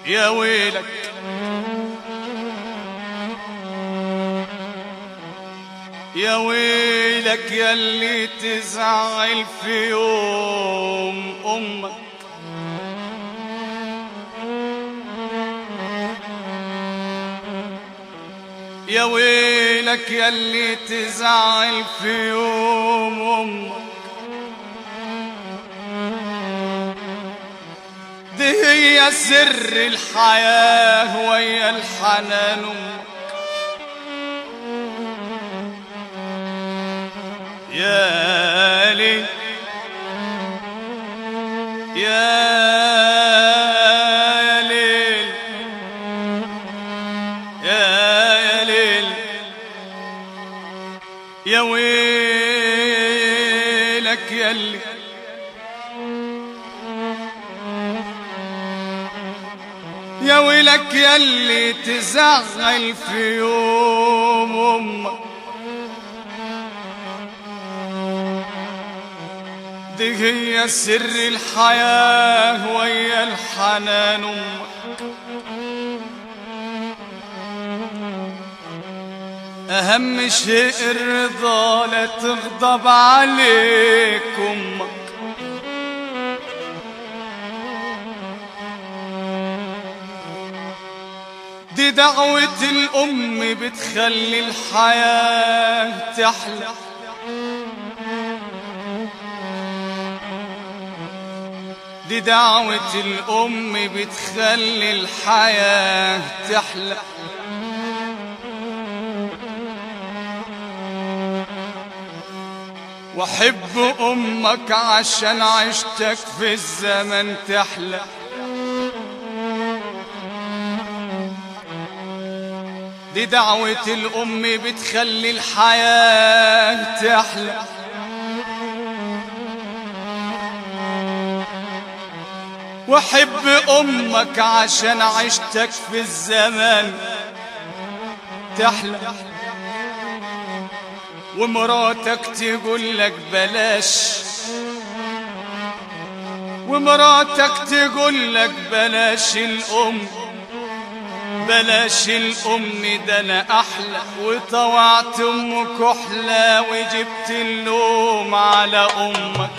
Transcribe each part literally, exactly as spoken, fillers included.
يا ويلك يا ويلك ياللي تزعل في يوم أمك. يا ويلك ياللي تزعل في يوم أمك. دي هي سر الحياة ويا الحنان أمك. يا ليل يا ليل يا ليل يا ويلك ياللي يا ويلك ياللي تزعل في يوم أمك. دي هي سر الحياة ويا الحنان أمك. أهم شيء الرضا لا تغضب عليك أمك. دي دعوة الأم بتخلي الحياة تحلى. دي دعوة الأم بتخلي الحياة تحلى. وحب أمك عشان عشتك في الزمن تحلى. دي دعوة الأم بتخلي الحياة تحلى. وحب أمك عشان عشتك في الزمن تحلى. ومراتك تقول لك بلاش ومراتك تقول لك بلاش الأم بلاش الأم ده أنا أحلى. وطوعت أم كحلة وجبت اللوم على أمك.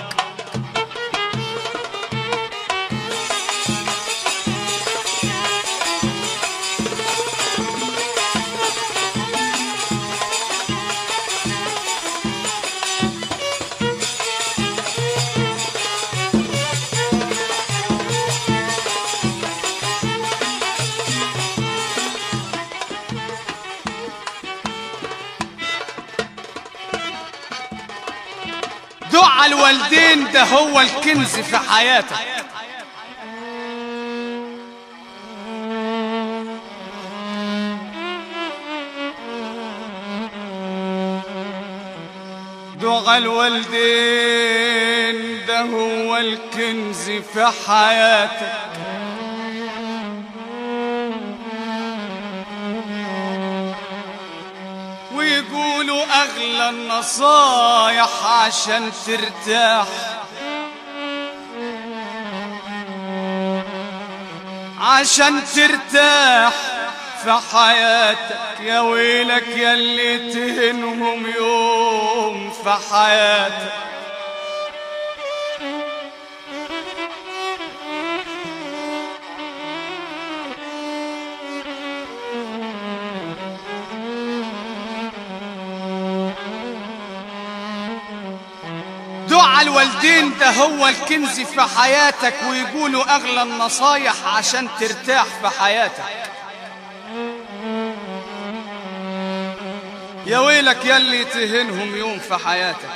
دعاء الوالدين ده هو الكنز في حياتك. دعاء الوالدين ده هو الكنز في حياتك. ويقولوا أغلى النصايح عشان ترتاح عشان ترتاح في حياتك. يا ويلك ياللي تهنهم يوم في حياتك. دعاء الوالدين ده هو الكنز في حياتك. ويقولوا أغلى النصايح عشان ترتاح في حياتك. يا ويلك ياللي تهنهم يوم في حياتك.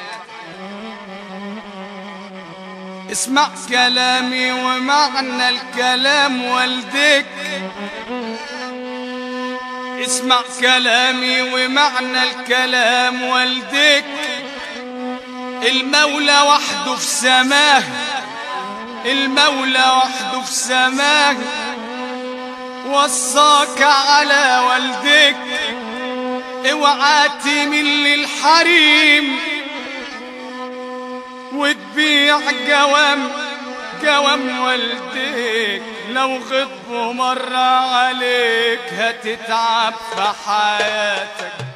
اسمع كلامي ومعنى الكلام والديك. اسمع كلامي ومعنى الكلام والديك. المولى وحده في سماه المولى وحده في سماه وصاك على والديك. اوعى تميل للحريم وتبيع جوام جوام والديك. لو غضبوا مرة عليك هتتعب في حياتك.